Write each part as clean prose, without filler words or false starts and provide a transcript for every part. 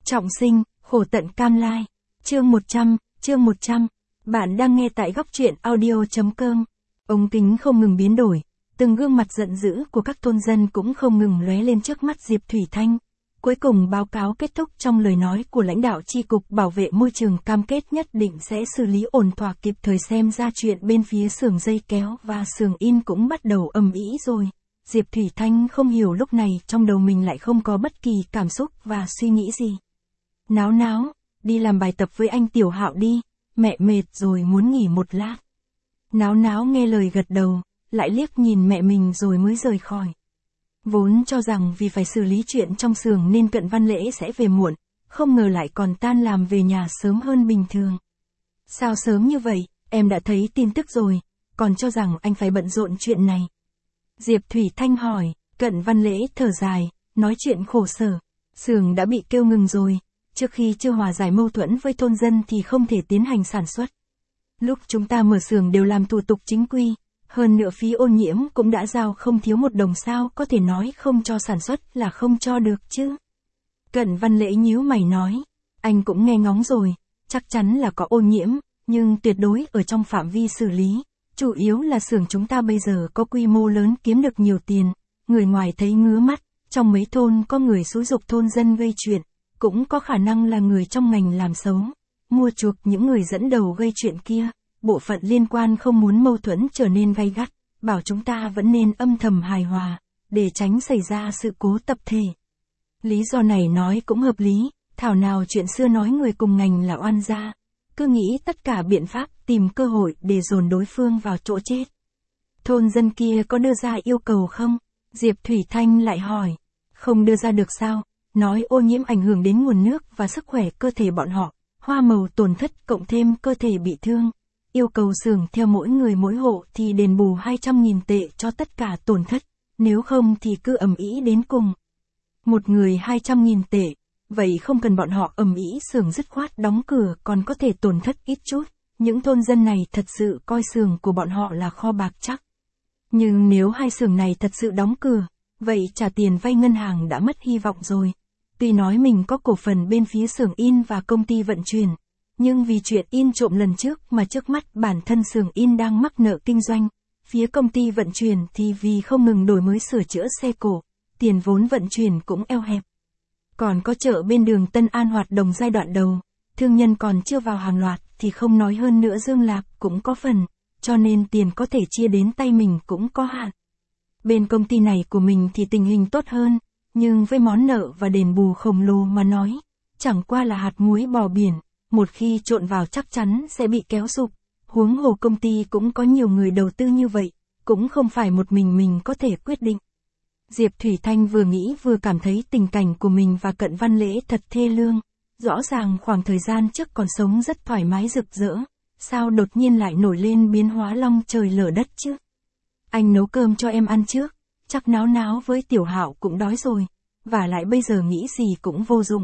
Trọng sinh, khổ tận cam lai. Chương 100. Bạn đang nghe tại góc truyện audio.com. Ống kính không ngừng biến đổi, từng gương mặt giận dữ của các thôn dân cũng không ngừng lóe lên trước mắt Diệp Thủy Thanh. Cuối cùng báo cáo kết thúc trong lời nói của lãnh đạo chi cục bảo vệ môi trường cam kết nhất định sẽ xử lý ổn thỏa, kịp thời. Xem ra chuyện bên phía xưởng dây kéo và xưởng in cũng bắt đầu ầm ĩ rồi. Diệp Thủy Thanh không hiểu lúc này trong đầu mình lại không có bất kỳ cảm xúc và suy nghĩ gì. Náo, đi làm bài tập với anh Tiểu Hạo đi, mẹ mệt rồi muốn nghỉ một lát. Náo nghe lời gật đầu, lại liếc nhìn mẹ mình rồi mới rời khỏi. Vốn cho rằng vì phải xử lý chuyện trong xưởng nên Cận Văn Lễ sẽ về muộn, không ngờ lại còn tan làm về nhà sớm hơn bình thường. Sao sớm như vậy, em đã thấy tin tức rồi, còn cho rằng anh phải bận rộn chuyện này. Diệp Thủy Thanh hỏi. Cận Văn Lễ thở dài, nói chuyện khổ sở. Xưởng đã bị kêu ngừng rồi, trước khi chưa hòa giải mâu thuẫn với thôn dân thì không thể tiến hành sản xuất. Lúc chúng ta mở xưởng đều làm thủ tục chính quy, hơn nữa phí ô nhiễm cũng đã giao không thiếu một đồng, sao có thể nói không cho sản xuất là không cho được chứ. Cận Văn Lễ nhíu mày nói, anh cũng nghe ngóng rồi, chắc chắn là có ô nhiễm, nhưng tuyệt đối ở trong phạm vi xử lý. Chủ yếu là xưởng chúng ta bây giờ có quy mô lớn, kiếm được nhiều tiền, người ngoài thấy ngứa mắt, trong mấy thôn có người xúi giục thôn dân gây chuyện, cũng có khả năng là người trong ngành làm xấu, mua chuộc những người dẫn đầu gây chuyện kia. Bộ phận liên quan không muốn mâu thuẫn trở nên gay gắt, bảo chúng ta vẫn nên âm thầm hài hòa, để tránh xảy ra sự cố tập thể. Lý do này nói cũng hợp lý, thảo nào chuyện xưa nói người cùng ngành là oan gia, cứ nghĩ tất cả biện pháp tìm cơ hội để dồn đối phương vào chỗ chết. Thôn dân kia có đưa ra yêu cầu không? Diệp Thủy Thanh lại hỏi. Không đưa ra được sao? Nói ô nhiễm ảnh hưởng đến nguồn nước và sức khỏe cơ thể bọn họ, hoa màu tổn thất cộng thêm cơ thể bị thương. Yêu cầu xưởng theo mỗi người mỗi hộ thì đền bù 200.000 tệ cho tất cả tổn thất, nếu không thì cứ ầm ĩ đến cùng. Một người 200.000 tệ, vậy không cần bọn họ ầm ĩ, xưởng dứt khoát đóng cửa còn có thể tổn thất ít chút. Những thôn dân này thật sự coi xưởng của bọn họ là kho bạc chắc. Nhưng nếu hai xưởng này thật sự đóng cửa, vậy trả tiền vay ngân hàng đã mất hy vọng rồi. Tuy nói mình có cổ phần bên phía xưởng in và công ty vận chuyển, nhưng vì chuyện in trộm lần trước mà trước mắt bản thân xưởng in đang mắc nợ kinh doanh. Phía công ty vận chuyển thì vì không ngừng đổi mới sửa chữa xe cổ, tiền vốn vận chuyển cũng eo hẹp. Còn có chợ bên đường Tân An hoạt động giai đoạn đầu, thương nhân còn chưa vào hàng loạt thì không nói, hơn nữa Dương Lạp cũng có phần, cho nên tiền có thể chia đến tay mình cũng có hạn. Bên công ty này của mình thì tình hình tốt hơn, nhưng với món nợ và đền bù khổng lồ mà nói, chẳng qua là hạt muối bò biển, một khi trộn vào chắc chắn sẽ bị kéo sụp. Huống hồ công ty cũng có nhiều người đầu tư như vậy, cũng không phải một mình có thể quyết định. Diệp Thủy Thanh vừa nghĩ vừa cảm thấy tình cảnh của mình và Cận Văn Lễ thật thê lương. Rõ ràng khoảng thời gian trước còn sống rất thoải mái rực rỡ, sao đột nhiên lại nổi lên biến hóa long trời lở đất chứ? Anh nấu cơm cho em ăn trước, chắc Náo với Tiểu Hạo cũng đói rồi, và lại bây giờ nghĩ gì cũng vô dụng.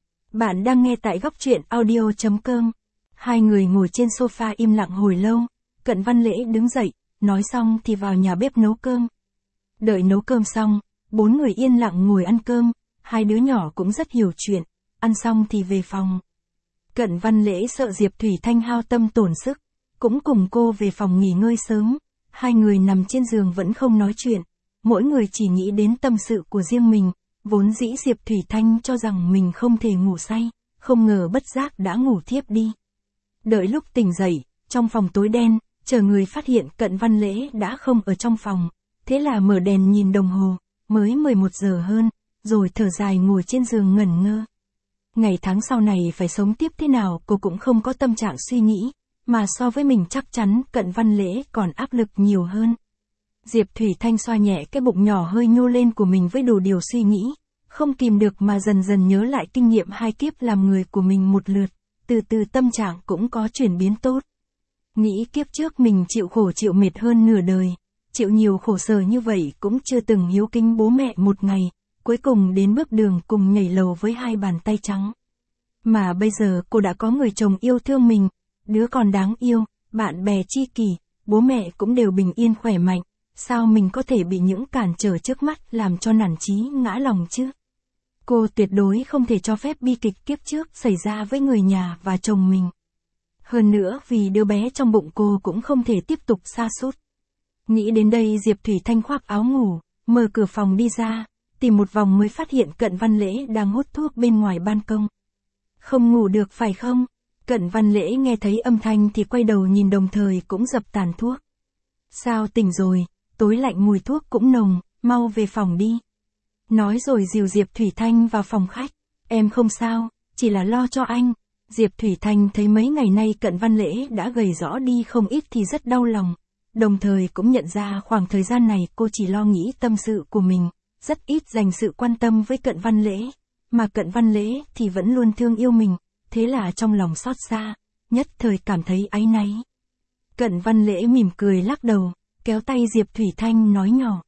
Bạn đang nghe tại góc truyện audio.com. Hai người ngồi trên sofa im lặng hồi lâu, Cận Văn Lễ đứng dậy, nói xong thì vào nhà bếp nấu cơm. Đợi nấu cơm xong, bốn người yên lặng ngồi ăn cơm, hai đứa nhỏ cũng rất hiểu chuyện, ăn xong thì về phòng. Cận Văn Lễ sợ Diệp Thủy Thanh hao tâm tổn sức, cũng cùng cô về phòng nghỉ ngơi sớm. Hai người nằm trên giường vẫn không nói chuyện, mỗi người chỉ nghĩ đến tâm sự của riêng mình. Vốn dĩ Diệp Thủy Thanh cho rằng mình không thể ngủ say, không ngờ bất giác đã ngủ thiếp đi. Đợi lúc tỉnh dậy, trong phòng tối đen, chờ người phát hiện Cận Văn Lễ đã không ở trong phòng, thế là mở đèn nhìn đồng hồ, mới 11 giờ hơn, rồi thở dài ngồi trên giường ngẩn ngơ. Ngày tháng sau này phải sống tiếp thế nào cô cũng không có tâm trạng suy nghĩ, mà so với mình chắc chắn Cận Văn Lễ còn áp lực nhiều hơn. Diệp Thủy Thanh xoa nhẹ cái bụng nhỏ hơi nhô lên của mình với đủ điều suy nghĩ, không kìm được mà dần dần nhớ lại kinh nghiệm hai kiếp làm người của mình một lượt, từ từ tâm trạng cũng có chuyển biến tốt. Nghĩ kiếp trước mình chịu khổ chịu mệt hơn nửa đời, chịu nhiều khổ sở như vậy cũng chưa từng hiếu kính bố mẹ một ngày, cuối cùng đến bước đường cùng nhảy lầu với hai bàn tay trắng. Mà bây giờ cô đã có người chồng yêu thương mình, đứa con đáng yêu, bạn bè tri kỷ, bố mẹ cũng đều bình yên khỏe mạnh. Sao mình có thể bị những cản trở trước mắt làm cho nản chí ngã lòng chứ? Cô tuyệt đối không thể cho phép bi kịch kiếp trước xảy ra với người nhà và chồng mình. Hơn nữa vì đứa bé trong bụng cô cũng không thể tiếp tục sa sút. Nghĩ đến đây Diệp Thủy Thanh khoác áo ngủ, mở cửa phòng đi ra, tìm một vòng mới phát hiện Cận Văn Lễ đang hút thuốc bên ngoài ban công. Không ngủ được phải không? Cận Văn Lễ nghe thấy âm thanh thì quay đầu nhìn đồng thời cũng dập tàn thuốc. Sao tỉnh rồi, tối lạnh mùi thuốc cũng nồng, mau về phòng đi. Nói rồi dìu Diệp Thủy Thanh vào phòng khách. Em không sao, chỉ là lo cho anh. Diệp Thủy Thanh thấy mấy ngày nay Cận Văn Lễ đã gầy rõ đi không ít thì rất đau lòng. Đồng thời cũng nhận ra khoảng thời gian này cô chỉ lo nghĩ tâm sự của mình, rất ít dành sự quan tâm với Cận Văn Lễ. Mà Cận Văn Lễ thì vẫn luôn thương yêu mình, thế là trong lòng xót xa, nhất thời cảm thấy áy náy. Cận Văn Lễ mỉm cười lắc đầu, kéo tay Diệp Thủy Thanh nói nhỏ.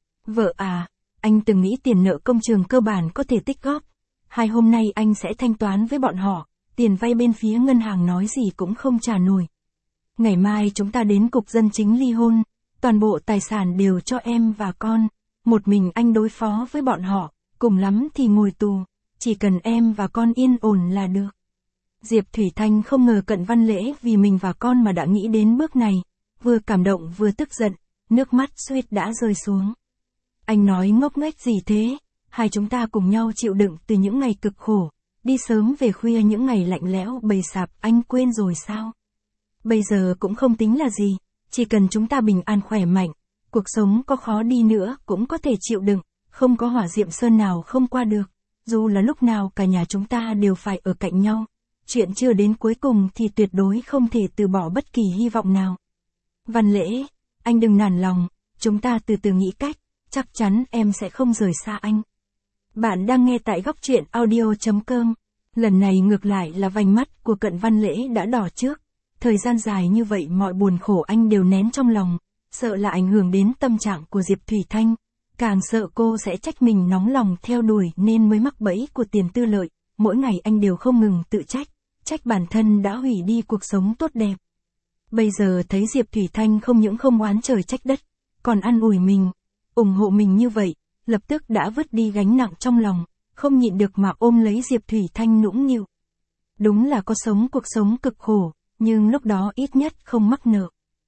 Vợ à, anh từng nghĩ tiền nợ công trường cơ bản có thể tích góp. 2 hôm nay anh sẽ thanh toán với bọn họ, tiền vay bên phía ngân hàng nói gì cũng không trả nổi. Ngày mai chúng ta đến cục dân chính ly hôn, toàn bộ tài sản đều cho em và con, một mình anh đối phó với bọn họ, cùng lắm thì ngồi tù, chỉ cần em và con yên ổn là được. Diệp Thủy Thanh không ngờ Cận Văn Lễ vì mình và con mà đã nghĩ đến bước này, vừa cảm động vừa tức giận, nước mắt suýt đã rơi xuống. Anh nói ngốc nghếch gì thế, hai chúng ta cùng nhau chịu đựng từ những ngày cực khổ, đi sớm về khuya những ngày lạnh lẽo bầy sạp anh quên rồi sao? Bây giờ cũng không tính là gì, chỉ cần chúng ta bình an khỏe mạnh, cuộc sống có khó đi nữa cũng có thể chịu đựng, không có hỏa diệm sơn nào không qua được, dù là lúc nào cả nhà chúng ta đều phải ở cạnh nhau. Chuyện chưa đến cuối cùng thì tuyệt đối không thể từ bỏ bất kỳ hy vọng nào. Văn Lễ, anh đừng nản lòng, chúng ta từ từ nghĩ cách, chắc chắn em sẽ không rời xa anh. Bạn đang nghe tại góc truyện audio.com. Lần này ngược lại là vành mắt của Cận Văn Lễ đã đỏ trước. Thời gian dài như vậy mọi buồn khổ anh đều nén trong lòng, sợ là ảnh hưởng đến tâm trạng của Diệp Thủy Thanh. Càng sợ cô sẽ trách mình nóng lòng theo đuổi nên mới mắc bẫy của tiền tư lợi. Mỗi ngày anh đều không ngừng tự trách bản thân đã hủy đi cuộc sống tốt đẹp. Bây giờ thấy Diệp Thủy Thanh không những không oán trời trách đất, còn an ủi mình, ủng hộ mình như vậy, lập tức đã vứt đi gánh nặng trong lòng, không nhịn được mà ôm lấy Diệp Thủy Thanh nũng nịu. Đúng là có sống cuộc sống cực khổ, nhưng lúc đó ít nhất không mắc nợ.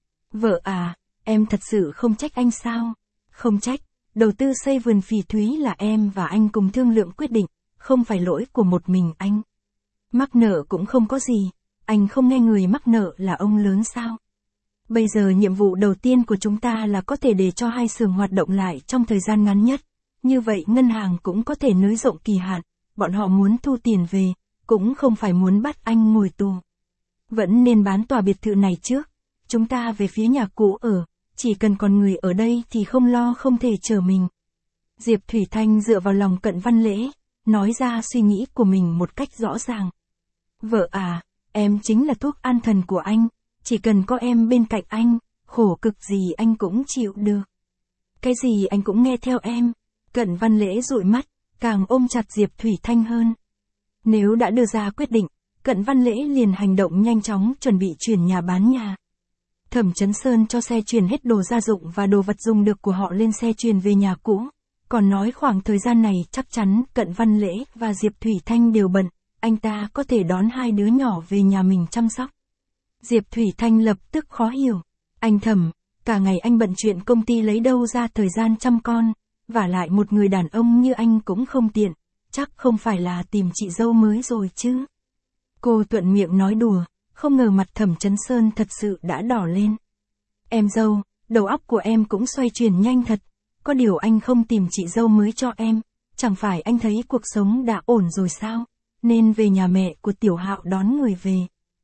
Vợ à, em thật sự không trách anh sao? Không trách, đầu tư xây vườn phỉ thúy là em và anh cùng thương lượng quyết định, không phải lỗi của một mình anh. Mắc nợ cũng không có gì, anh không nghe người mắc nợ là ông lớn sao? Bây giờ nhiệm vụ đầu tiên của chúng ta là có thể để cho hai xưởng hoạt động lại trong thời gian ngắn nhất. Như vậy ngân hàng cũng có thể nới rộng kỳ hạn, bọn họ muốn thu tiền về, cũng không phải muốn bắt anh ngồi tù. Vẫn nên bán tòa biệt thự này trước, chúng ta về phía nhà cũ ở, chỉ cần còn người ở đây thì không lo không thể chở mình. Diệp Thủy Thanh dựa vào lòng Cận Văn Lễ, nói ra suy nghĩ của mình một cách rõ ràng. Vợ à, em chính là thuốc an thần của anh, chỉ cần có em bên cạnh anh, khổ cực gì anh cũng chịu được. Cái gì anh cũng nghe theo em. Cận Văn Lễ dụi mắt, càng ôm chặt Diệp Thủy Thanh hơn. Nếu đã đưa ra quyết định, Cận Văn Lễ liền hành động nhanh chóng chuẩn bị chuyển nhà bán nhà. Thẩm Chấn Sơn cho xe chuyển hết đồ gia dụng và đồ vật dùng được của họ lên xe chuyển về nhà cũ. Còn nói khoảng thời gian này chắc chắn Cận Văn Lễ và Diệp Thủy Thanh đều bận, anh ta có thể đón hai đứa nhỏ về nhà mình chăm sóc. Diệp Thủy Thanh lập tức khó hiểu. Anh Thẩm, cả ngày anh bận chuyện công ty lấy đâu ra thời gian chăm con, vả lại một người đàn ông như anh cũng không tiện, chắc không phải là tìm chị dâu mới rồi chứ. Cô thuận miệng nói đùa, không ngờ mặt Thẩm Chấn Sơn thật sự đã đỏ lên. Em dâu, đầu óc của em cũng xoay chuyển nhanh thật, có điều anh không tìm chị dâu mới cho em, chẳng phải anh thấy cuộc sống đã ổn rồi sao, nên về nhà mẹ của Tiểu Hạo đón người về.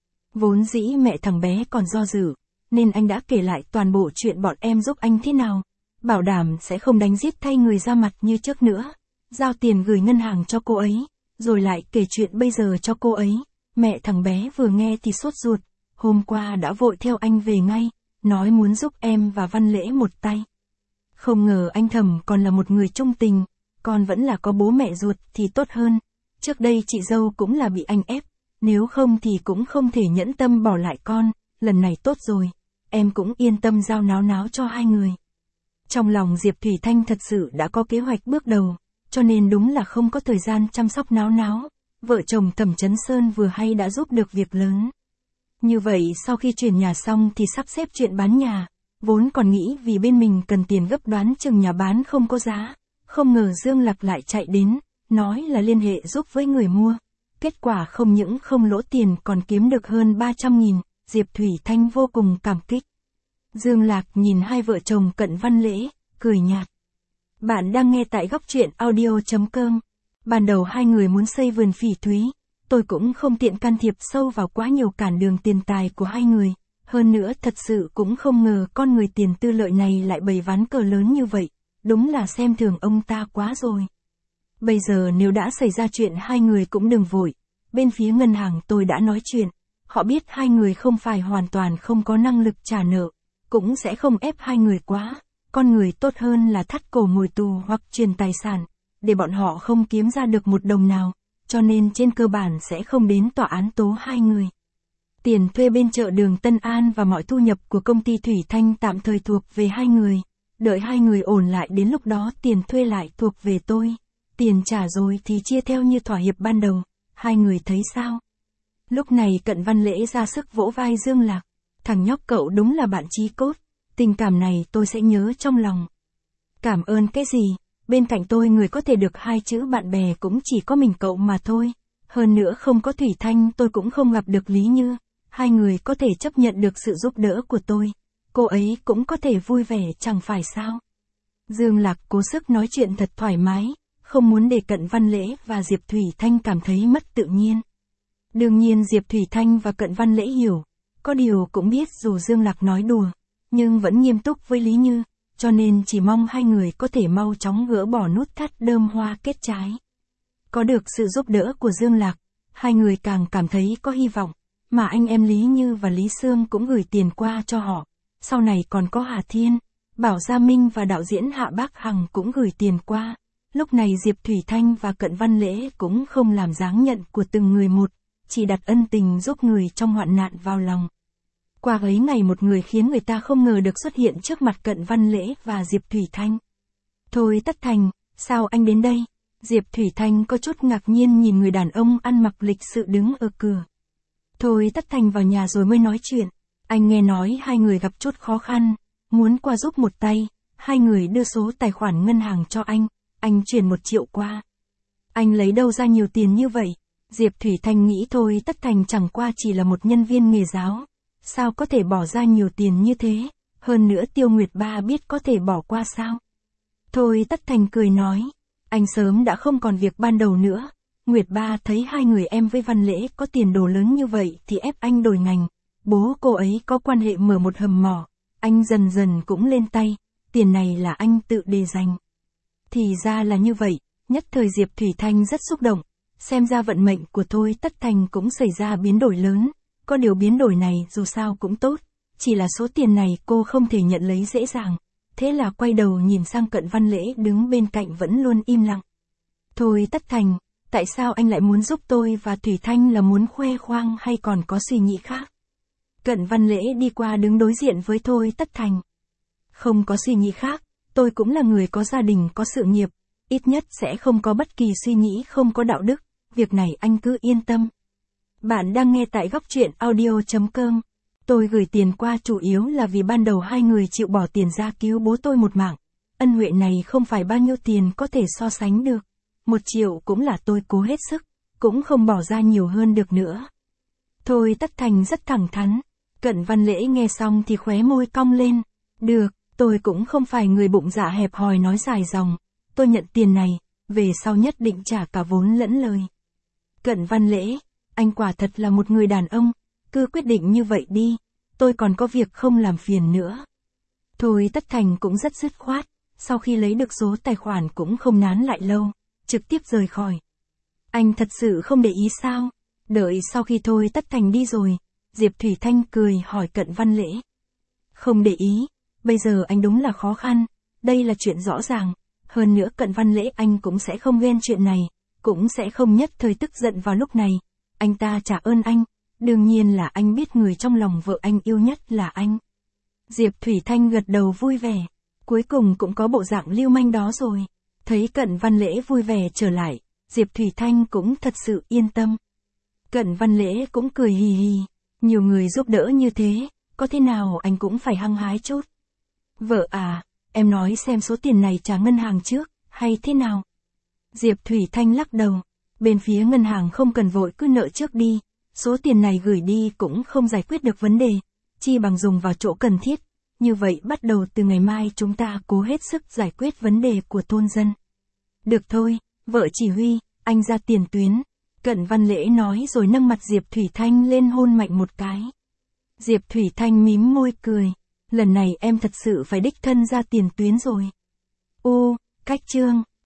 Vốn dĩ mẹ thằng bé còn do dự, nên anh đã kể lại toàn bộ chuyện bọn em giúp anh thế nào, bảo đảm sẽ không đánh giết thay người ra mặt như trước nữa, giao tiền gửi ngân hàng cho cô ấy, rồi lại kể chuyện bây giờ cho cô ấy. Mẹ thằng bé vừa nghe thì sốt ruột, hôm qua đã vội theo anh về ngay, nói muốn giúp em và Văn Lễ một tay. Không ngờ anh Thẩm còn là một người trung tình, con vẫn là có bố mẹ ruột thì tốt hơn. Trước đây chị dâu cũng là bị anh ép, nếu không thì cũng không thể nhẫn tâm bỏ lại con, lần này tốt rồi, em cũng yên tâm giao náo náo cho hai người. Trong lòng Diệp Thủy Thanh thật sự đã có kế hoạch bước đầu, cho nên đúng là không có thời gian chăm sóc náo náo. Vợ chồng Thẩm Chấn Sơn vừa hay đã giúp được việc lớn. Như vậy sau khi chuyển nhà xong thì sắp xếp chuyện bán nhà, vốn còn nghĩ vì bên mình cần tiền gấp đoán chừng nhà bán không có giá, không ngờ Dương Lạc lại chạy đến, nói là liên hệ giúp với người mua. Kết quả không những không lỗ tiền còn kiếm được hơn 300.000, Diệp Thủy Thanh vô cùng cảm kích. Dương Lạc nhìn hai vợ chồng Cận Văn Lễ, cười nhạt. Bạn đang nghe tại góc truyện audio.com. Ban đầu hai người muốn xây vườn phỉ thúy, tôi cũng không tiện can thiệp sâu vào quá nhiều cản đường tiền tài của hai người. Hơn nữa thật sự cũng không ngờ con người tiền tư lợi này lại bày ván cờ lớn như vậy, đúng là xem thường ông ta quá rồi. Bây giờ nếu đã xảy ra chuyện hai người cũng đừng vội, bên phía ngân hàng tôi đã nói chuyện, họ biết hai người không phải hoàn toàn không có năng lực trả nợ, cũng sẽ không ép hai người quá, con người tốt hơn là thắt cổ ngồi tù hoặc truyền tài sản, để bọn họ không kiếm ra được một đồng nào, cho nên trên cơ bản sẽ không đến tòa án tố hai người. Tiền thuê bên chợ đường Tân An và mọi thu nhập của công ty Thủy Thanh tạm thời thuộc về hai người, đợi hai người ổn lại đến lúc đó tiền thuê lại thuộc về tôi. Tiền trả rồi thì chia theo như thỏa hiệp ban đầu, hai người thấy sao? Lúc này Cận Văn Lễ ra sức vỗ vai Dương Lạc, thằng nhóc cậu đúng là bạn chí cốt, tình cảm này tôi sẽ nhớ trong lòng. Cảm ơn cái gì, bên cạnh tôi người có thể được hai chữ bạn bè cũng chỉ có mình cậu mà thôi, hơn nữa không có Thủy Thanh tôi cũng không gặp được Lý Như, hai người có thể chấp nhận được sự giúp đỡ của tôi, cô ấy cũng có thể vui vẻ chẳng phải sao? Dương Lạc cố sức nói chuyện thật thoải mái, không muốn để Cận Văn Lễ và Diệp Thủy Thanh cảm thấy mất tự nhiên. Đương nhiên Diệp Thủy Thanh và Cận Văn Lễ hiểu, có điều cũng biết dù Dương Lạc nói đùa, nhưng vẫn nghiêm túc với Lý Như, cho nên chỉ mong hai người có thể mau chóng gỡ bỏ nút thắt đơm hoa kết trái. Có được sự giúp đỡ của Dương Lạc, hai người càng cảm thấy có hy vọng, mà anh em Lý Như và Lý Sương cũng gửi tiền qua cho họ, sau này còn có Hà Thiên, Bảo Gia Minh và đạo diễn Hạ Bác Hằng cũng gửi tiền qua. Lúc này Diệp Thủy Thanh và Cận Văn Lễ cũng không làm dáng nhận của từng người một, chỉ đặt ân tình giúp người trong hoạn nạn vào lòng. Qua ấy ngày một người khiến người ta không ngờ được xuất hiện trước mặt Cận Văn Lễ và Diệp Thủy Thanh. Thôi Tất Thành, sao anh đến đây? Diệp Thủy Thanh có chút ngạc nhiên nhìn người đàn ông ăn mặc lịch sự đứng ở cửa. Thôi Tất Thành vào nhà rồi mới nói chuyện, anh nghe nói hai người gặp chút khó khăn, muốn qua giúp một tay, hai người đưa số tài khoản ngân hàng cho anh chuyển 1 triệu qua. Anh lấy đâu ra nhiều tiền như vậy? Diệp Thủy Thanh nghĩ thôi Tất Thành chẳng qua chỉ là một nhân viên nghề giáo, sao có thể bỏ ra nhiều tiền như thế, hơn nữa Tiêu Nguyệt Ba biết có thể bỏ qua sao? Thôi Tất Thành cười nói, anh sớm đã không còn việc ban đầu nữa, Nguyệt Ba thấy hai người em với Văn Lễ có tiền đồ lớn như vậy thì ép anh đổi ngành, bố cô ấy có quan hệ mở một hầm mỏ, anh dần dần cũng lên tay, tiền này là anh tự đề dành. Thì ra là như vậy, nhất thời Diệp Thủy Thanh rất xúc động, xem ra vận mệnh của Thôi Tất Thành cũng xảy ra biến đổi lớn, có điều biến đổi này dù sao cũng tốt, chỉ là số tiền này cô không thể nhận lấy dễ dàng, thế là quay đầu nhìn sang Cận Văn Lễ đứng bên cạnh vẫn luôn im lặng. Thôi Tất Thành, tại sao anh lại muốn giúp tôi và Thủy Thanh, là muốn khoe khoang hay còn có suy nghĩ khác? Cận Văn Lễ đi qua đứng đối diện với Thôi Tất Thành. Không có suy nghĩ khác, tôi cũng là người có gia đình có sự nghiệp, ít nhất sẽ không có bất kỳ suy nghĩ không có đạo đức, việc này anh cứ yên tâm. Bạn đang nghe tại góc truyện audio.com. Tôi gửi tiền qua chủ yếu là vì ban đầu hai người chịu bỏ tiền ra cứu bố tôi một mạng. Ân huệ này không phải bao nhiêu tiền có thể so sánh được. 1 triệu cũng là tôi cố hết sức, cũng không bỏ ra nhiều hơn được nữa. Thôi Tất Thành rất thẳng thắn. Cận Văn Lễ nghe xong thì khóe môi cong lên. Được, tôi cũng không phải người bụng dạ hẹp hòi nói dài dòng. Tôi nhận tiền này, về sau nhất định trả cả vốn lẫn lời. Cận Văn Lễ, anh quả thật là một người đàn ông, cứ quyết định như vậy đi, tôi còn có việc không làm phiền nữa. Thôi Tất Thành cũng rất dứt khoát, sau khi lấy được số tài khoản cũng không nán lại lâu, trực tiếp rời khỏi. Anh thật sự không để ý sao? Đợi sau khi Thôi Tất Thành đi rồi, Diệp Thủy Thanh cười hỏi Cận Văn Lễ. Không để ý, bây giờ anh đúng là khó khăn, đây là chuyện rõ ràng, hơn nữa Cận Văn Lễ anh cũng sẽ không ghen chuyện này, cũng sẽ không nhất thời tức giận vào lúc này. Anh ta trả ơn anh, đương nhiên là anh biết người trong lòng vợ anh yêu nhất là anh. Diệp Thủy Thanh gật đầu vui vẻ, cuối cùng cũng có bộ dạng lưu manh đó rồi. Thấy Cận Văn Lễ vui vẻ trở lại, Diệp Thủy Thanh cũng thật sự yên tâm. Cận Văn Lễ cũng cười hì hì, nhiều người giúp đỡ như thế, có thế nào anh cũng phải hăng hái chút. Vợ à, em nói xem số tiền này trả ngân hàng trước, hay thế nào? Diệp Thủy Thanh lắc đầu, bên phía ngân hàng không cần vội cứ nợ trước đi, số tiền này gửi đi cũng không giải quyết được vấn đề, chi bằng dùng vào chỗ cần thiết, như vậy bắt đầu từ ngày mai chúng ta cố hết sức giải quyết vấn đề của thôn dân. Được thôi, vợ chỉ huy, anh ra tiền tuyến. Cận Văn Lễ nói rồi nâng mặt Diệp Thủy Thanh lên hôn mạnh một cái. Diệp Thủy Thanh mím môi cười, lần này em thật sự phải đích thân ra tiền tuyến rồi. Cách chương.